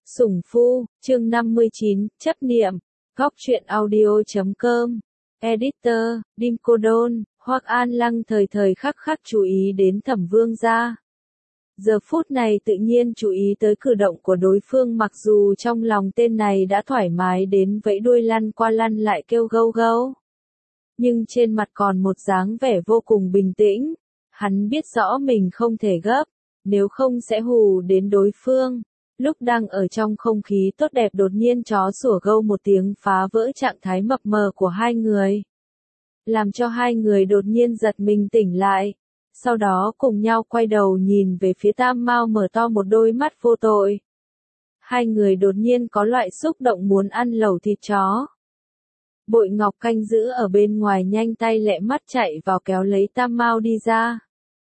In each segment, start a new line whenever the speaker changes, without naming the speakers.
Sủng Phu, chương 59, chấp niệm, góc truyện audio.com, editor, Đinh Cô Đôn, Hoắc An Lăng thời thời khắc khắc chú ý đến Thẩm Vương gia. Giờ phút này tự nhiên chú ý tới cử động của đối phương, mặc dù trong lòng tên này đã thoải mái đến vẫy đuôi lăn qua lăn lại kêu gâu gâu. Nhưng trên mặt còn một dáng vẻ vô cùng bình tĩnh, hắn biết rõ mình không thể gấp, nếu không sẽ hù đến đối phương. Lúc đang ở trong không khí tốt đẹp đột nhiên chó sủa gâu một tiếng phá vỡ trạng thái mập mờ của hai người. Làm cho hai người đột nhiên giật mình tỉnh lại. Sau đó cùng nhau quay đầu nhìn về phía Tam Mao mở to một đôi mắt vô tội. Hai người đột nhiên có loại xúc động muốn ăn lẩu thịt chó. Bội Ngọc canh giữ ở bên ngoài nhanh tay lẹ mắt chạy vào kéo lấy Tam Mao đi ra.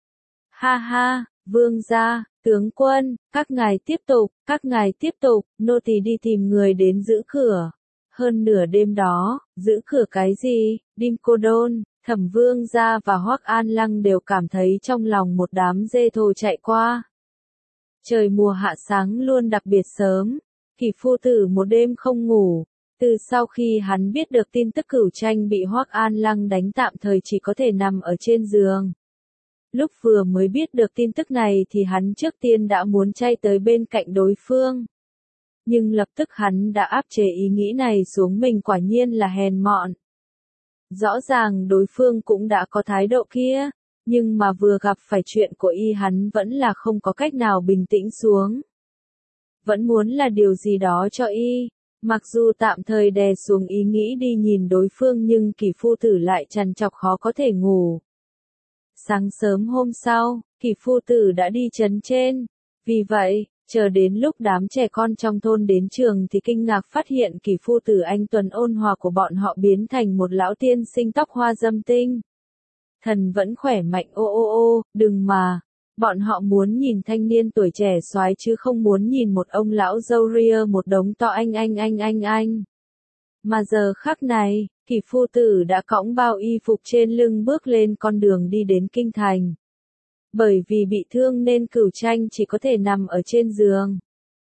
Ha ha, Vương gia, tướng quân, các ngài tiếp tục, nô tỳ đi tìm người đến giữ cửa. Hơn nửa đêm đó, giữ cửa cái gì? Đinh Cô Đôn, Thẩm Vương gia và Hoắc An Lăng đều cảm thấy trong lòng một đám dê thồ chạy qua. Trời mùa hạ sáng luôn đặc biệt sớm, Kỷ phu tử một đêm không ngủ. Từ sau khi hắn biết được tin tức Cửu Tranh bị Hoắc An Lăng đánh tạm thời chỉ có thể nằm ở trên giường. Lúc vừa mới biết được tin tức này thì hắn trước tiên đã muốn chay tới bên cạnh đối phương. Nhưng lập tức hắn đã áp chế ý nghĩ này xuống, mình quả nhiên là hèn mọn. Rõ ràng đối phương cũng đã có thái độ kia, nhưng mà vừa gặp phải chuyện của y hắn vẫn là không có cách nào bình tĩnh xuống. Vẫn muốn là điều gì đó cho y. Mặc dù tạm thời đè xuống ý nghĩ đi nhìn đối phương nhưng Kỷ phu tử lại trằn trọc khó có thể ngủ. Sáng sớm hôm sau, Kỷ phu tử đã đi trấn trên. Vì vậy, chờ đến lúc đám trẻ con trong thôn đến trường thì kinh ngạc phát hiện Kỷ phu tử anh tuấn ôn hòa của bọn họ biến thành một lão tiên sinh tóc hoa dâm tinh. Thần vẫn khỏe mạnh ô, đừng mà. Bọn họ muốn nhìn thanh niên tuổi trẻ soái chứ không muốn nhìn một ông lão râu ria một đống to anh. Mà giờ khắc này, Kỷ phu tử đã cõng bao y phục trên lưng bước lên con đường đi đến kinh thành. Bởi vì bị thương nên Cửu Tranh chỉ có thể nằm ở trên giường.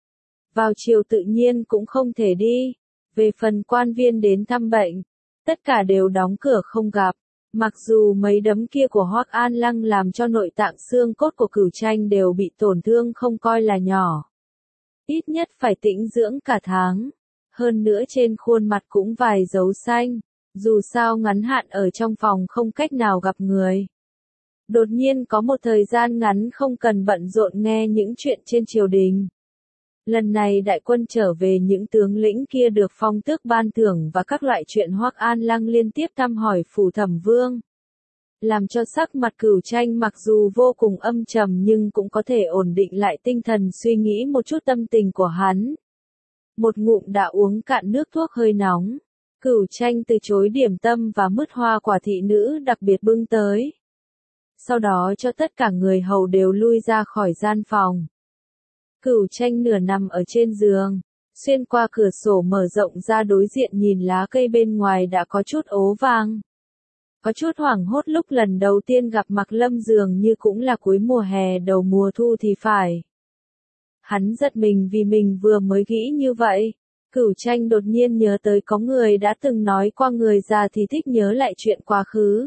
Vào chiều tự nhiên cũng không thể đi. Về phần quan viên đến thăm bệnh, tất cả đều đóng cửa không gặp. Mặc dù mấy đấm kia của Hoắc An Lăng làm cho nội tạng xương cốt của Cửu Tranh đều bị tổn thương không coi là nhỏ. Ít nhất phải tĩnh dưỡng cả tháng. Hơn nữa trên khuôn mặt cũng vài dấu xanh. Dù sao ngắn hạn ở trong phòng không cách nào gặp người. Đột nhiên có một thời gian ngắn không cần bận rộn nghe những chuyện trên triều đình. Lần này đại quân trở về, những tướng lĩnh kia được phong tước ban thưởng và các loại chuyện Hoắc An Lăng liên tiếp thăm hỏi phủ Thẩm Vương. Làm cho sắc mặt Cửu Tranh mặc dù vô cùng âm trầm nhưng cũng có thể ổn định lại tinh thần suy nghĩ một chút tâm tình của hắn. Một ngụm đã uống cạn nước thuốc hơi nóng. Cửu Tranh từ chối điểm tâm và mứt hoa quả thị nữ đặc biệt bưng tới. Sau đó cho tất cả người hầu đều lui ra khỏi gian phòng. Cửu Tranh nửa nằm ở trên giường, xuyên qua cửa sổ mở rộng ra đối diện nhìn lá cây bên ngoài đã có chút ố vàng. Có chút hoảng hốt, lúc lần đầu tiên gặp Mạc Lâm dường như cũng là cuối mùa hè đầu mùa thu thì phải. Hắn giật mình vì mình vừa mới nghĩ như vậy. Cửu Tranh đột nhiên nhớ tới có người đã từng nói qua người già thì thích nhớ lại chuyện quá khứ.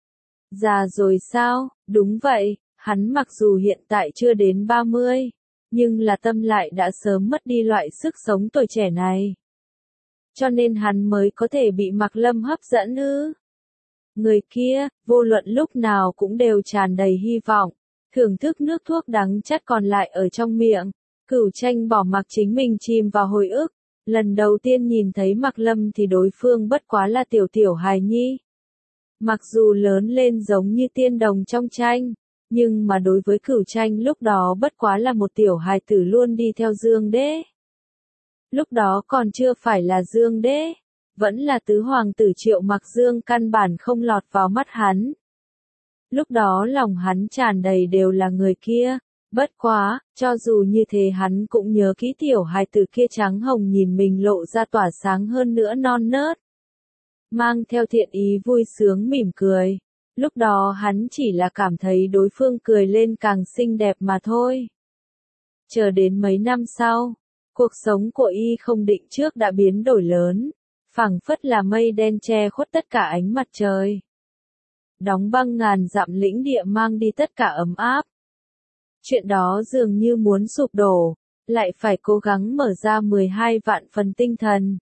Già rồi sao? Đúng vậy, hắn mặc dù hiện tại chưa đến 30, nhưng là tâm lại đã sớm mất đi loại sức sống tuổi trẻ này. Cho nên hắn mới có thể bị Mạc Lâm hấp dẫn ư? Người kia, vô luận lúc nào cũng đều tràn đầy hy vọng, thưởng thức nước thuốc đắng chát còn lại ở trong miệng. Cửu Tranh bỏ mặc chính mình chìm vào hồi ức. Lần đầu tiên nhìn thấy Mạc Lâm thì đối phương bất quá là tiểu hài nhi. Mặc dù lớn lên giống như tiên đồng trong tranh, nhưng mà đối với Cửu Tranh lúc đó bất quá là một tiểu hài tử luôn đi theo Dương Đế. Lúc đó còn chưa phải là Dương Đế, vẫn là tứ hoàng tử Triệu Mặc Dương, căn bản không lọt vào mắt hắn. Lúc đó lòng hắn tràn đầy đều là người kia. Bất quá, cho dù như thế hắn cũng nhớ kỹ tiểu hài tử kia trắng hồng nhìn mình lộ ra tỏa sáng hơn nữa non nớt. Mang theo thiện ý vui sướng mỉm cười. Lúc đó hắn chỉ là cảm thấy đối phương cười lên càng xinh đẹp mà thôi. Chờ đến mấy năm sau, Cuộc sống của y không định trước đã biến đổi lớn, phảng phất là mây đen che khuất tất cả ánh mặt trời. Đóng băng ngàn dặm lĩnh địa mang đi tất cả ấm áp. Chuyện đó dường như muốn sụp đổ, lại phải cố gắng mở ra 12 vạn phần tinh thần.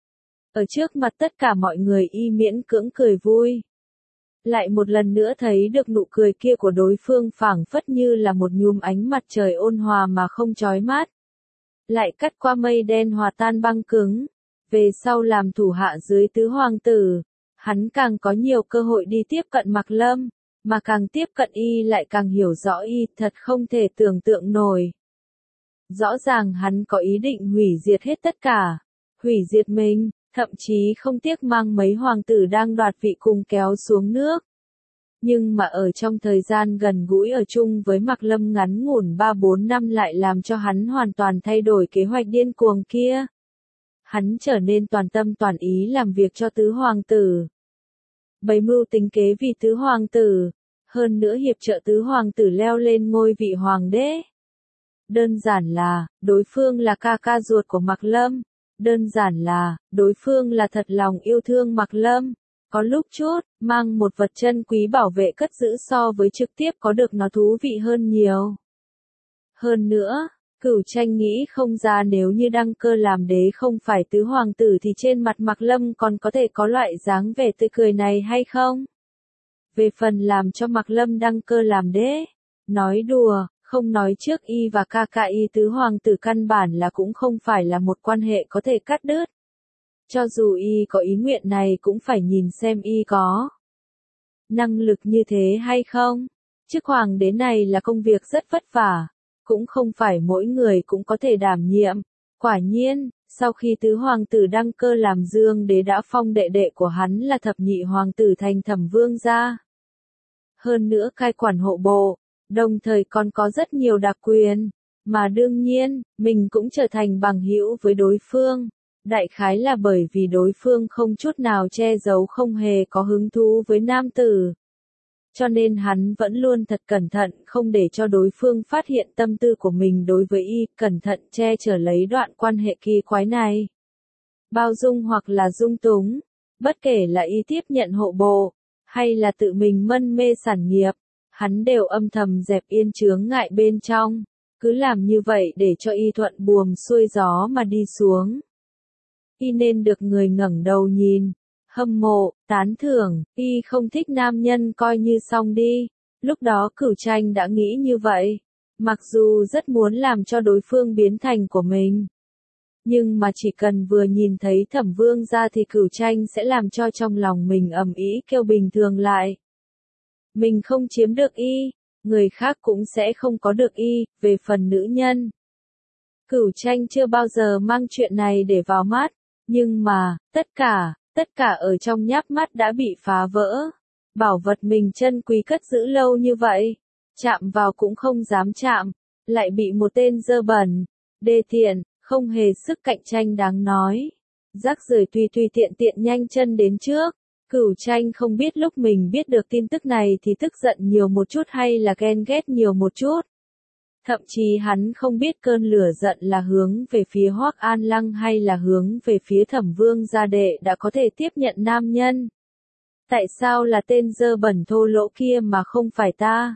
Ở trước mặt tất cả mọi người y miễn cưỡng cười vui. Lại một lần nữa thấy được nụ cười kia của đối phương phảng phất như là một nhúm ánh mặt trời ôn hòa mà không chói mắt. Lại cắt qua mây đen hòa tan băng cứng. Về sau làm thủ hạ dưới tứ hoàng tử, hắn càng có nhiều cơ hội đi tiếp cận Mạc Lâm, mà càng tiếp cận y lại càng hiểu rõ y, thật không thể tưởng tượng nổi. Rõ ràng hắn có ý định hủy diệt hết tất cả, hủy diệt mình, thậm chí không tiếc mang mấy hoàng tử đang đoạt vị cùng kéo xuống nước. Nhưng mà ở trong thời gian gần gũi ở chung với Mạc Lâm ngắn ngủn 3-4 năm lại làm cho hắn hoàn toàn thay đổi kế hoạch điên cuồng kia. Hắn trở nên toàn tâm toàn ý làm việc cho tứ hoàng tử. Bày mưu tính kế vì tứ hoàng tử, hơn nữa hiệp trợ tứ hoàng tử leo lên ngôi vị hoàng đế. Đơn giản là, đối phương là ca ca ruột của Mạc Lâm. Đơn giản là, đối phương là thật lòng yêu thương Mạc Lâm. Có lúc chút, mang một vật chân quý bảo vệ cất giữ so với trực tiếp có được nó thú vị hơn nhiều. Hơn nữa, Cửu Tranh nghĩ không ra nếu như Đăng Cơ làm đế không phải tứ hoàng tử thì trên mặt Mạc Lâm còn có thể có loại dáng vẻ tươi cười này hay không? Về phần làm cho Mạc Lâm Đăng Cơ làm đế, nói đùa, không nói trước y và ca ca y tứ hoàng tử căn bản là cũng không phải là một quan hệ có thể cắt đứt. Cho dù y có ý nguyện này cũng phải nhìn xem y có năng lực như thế hay không. Chức hoàng đế này là công việc rất vất vả, cũng không phải mỗi người cũng có thể đảm nhiệm. Quả nhiên, sau khi tứ hoàng tử Đăng Cơ làm Dương đế đã phong đệ đệ của hắn là thập nhị hoàng tử thành Thẩm Vương gia. Hơn nữa cai quản hộ bộ, đồng thời còn có rất nhiều đặc quyền, mà đương nhiên, mình cũng trở thành bằng hữu với đối phương. Đại khái là bởi vì đối phương không chút nào che giấu, không hề có hứng thú với nam tử. Cho nên hắn vẫn luôn thật cẩn thận không để cho đối phương phát hiện tâm tư của mình đối với y, cẩn thận che chở lấy đoạn quan hệ kỳ quái này. Bao dung hoặc là dung túng, bất kể là y tiếp nhận hộ bộ, hay là tự mình mân mê sản nghiệp, hắn đều âm thầm dẹp yên chướng ngại bên trong, cứ làm như vậy để cho y thuận buồm xuôi gió mà đi xuống. Y nên được người ngẩng đầu nhìn, hâm mộ, tán thưởng, y không thích nam nhân coi như xong đi. Lúc đó Cửu Tranh đã nghĩ như vậy, mặc dù rất muốn làm cho đối phương biến thành của mình. Nhưng mà chỉ cần vừa nhìn thấy Thẩm Vương gia thì Cửu Tranh sẽ làm cho trong lòng mình ầm ĩ kêu bình thường lại. Mình không chiếm được y, người khác cũng sẽ không có được y, về phần nữ nhân. Cửu Tranh chưa bao giờ mang chuyện này để vào mắt, nhưng mà, tất cả ở trong nháp mắt đã bị phá vỡ. Bảo vật mình chân quý cất giữ lâu như vậy, chạm vào cũng không dám chạm, lại bị một tên dơ bẩn, đê tiện, không hề sức cạnh tranh đáng nói. Rác rưởi tùy tiện nhanh chân đến trước. Cửu Tranh không biết lúc mình biết được tin tức này thì tức giận nhiều một chút hay là ghen ghét nhiều một chút. Thậm chí hắn không biết cơn lửa giận là hướng về phía Hoắc An Lăng hay là hướng về phía Thẩm Vương gia đệ đã có thể tiếp nhận nam nhân. Tại sao là tên dơ bẩn thô lỗ kia mà không phải ta?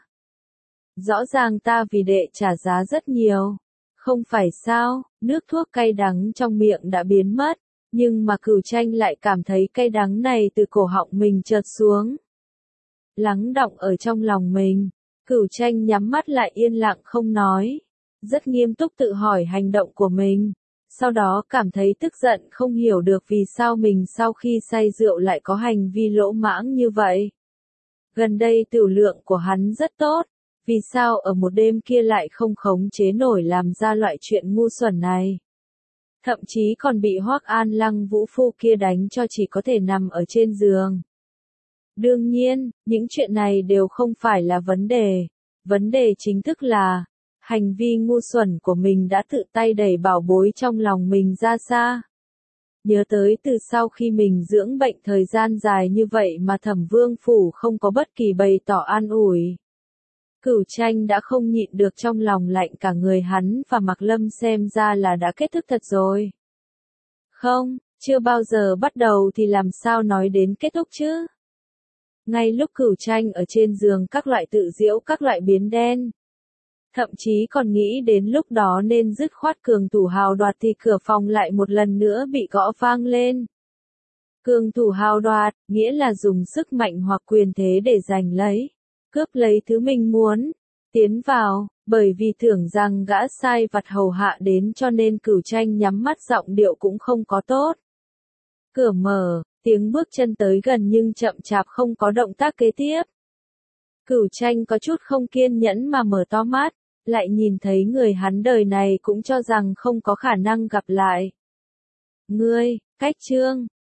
Rõ ràng ta vì đệ trả giá rất nhiều. Không phải sao, nước thuốc cay đắng trong miệng đã biến mất, nhưng mà Cửu Tranh lại cảm thấy cay đắng này từ cổ họng mình chợt xuống. Lắng đọng ở trong lòng mình. Cửu Tranh nhắm mắt lại yên lặng không nói, rất nghiêm túc tự hỏi hành động của mình, sau đó cảm thấy tức giận không hiểu được vì sao mình sau khi say rượu lại có hành vi lỗ mãng như vậy. Gần đây tửu lượng của hắn rất tốt, vì sao ở một đêm kia lại không khống chế nổi làm ra loại chuyện ngu xuẩn này. Thậm chí còn bị Hoắc An Lăng vũ phu kia đánh cho chỉ có thể nằm ở trên giường. Đương nhiên, những chuyện này đều không phải là vấn đề chính thức là, hành vi ngu xuẩn của mình đã tự tay đẩy bảo bối trong lòng mình ra xa. Nhớ tới từ sau khi mình dưỡng bệnh thời gian dài như vậy mà Thẩm Vương phủ không có bất kỳ bày tỏ an ủi. Cửu Tranh đã không nhịn được trong lòng lạnh cả người, hắn và Mạc Lâm xem ra là đã kết thúc thật rồi. Không, chưa bao giờ bắt đầu thì làm sao nói đến kết thúc chứ? Ngay lúc Cửu Tranh ở trên giường các loại tự diễu, các loại biến đen, thậm chí còn nghĩ đến lúc đó nên dứt khoát cường thủ hào đoạt thì cửa phòng lại một lần nữa bị gõ vang lên. Cường thủ hào đoạt, nghĩa là dùng sức mạnh hoặc quyền thế để giành lấy, cướp lấy thứ mình muốn, tiến vào, bởi vì tưởng rằng gã sai vặt hầu hạ đến cho nên Cửu Tranh nhắm mắt, giọng điệu cũng không có tốt. Cửa mở, tiếng bước chân tới gần nhưng chậm chạp không có động tác kế tiếp. Cửu Tranh có chút không kiên nhẫn mà mở to mắt, lại nhìn thấy người hắn đời này cũng cho rằng không có khả năng gặp lại. Ngươi, Cách Trương,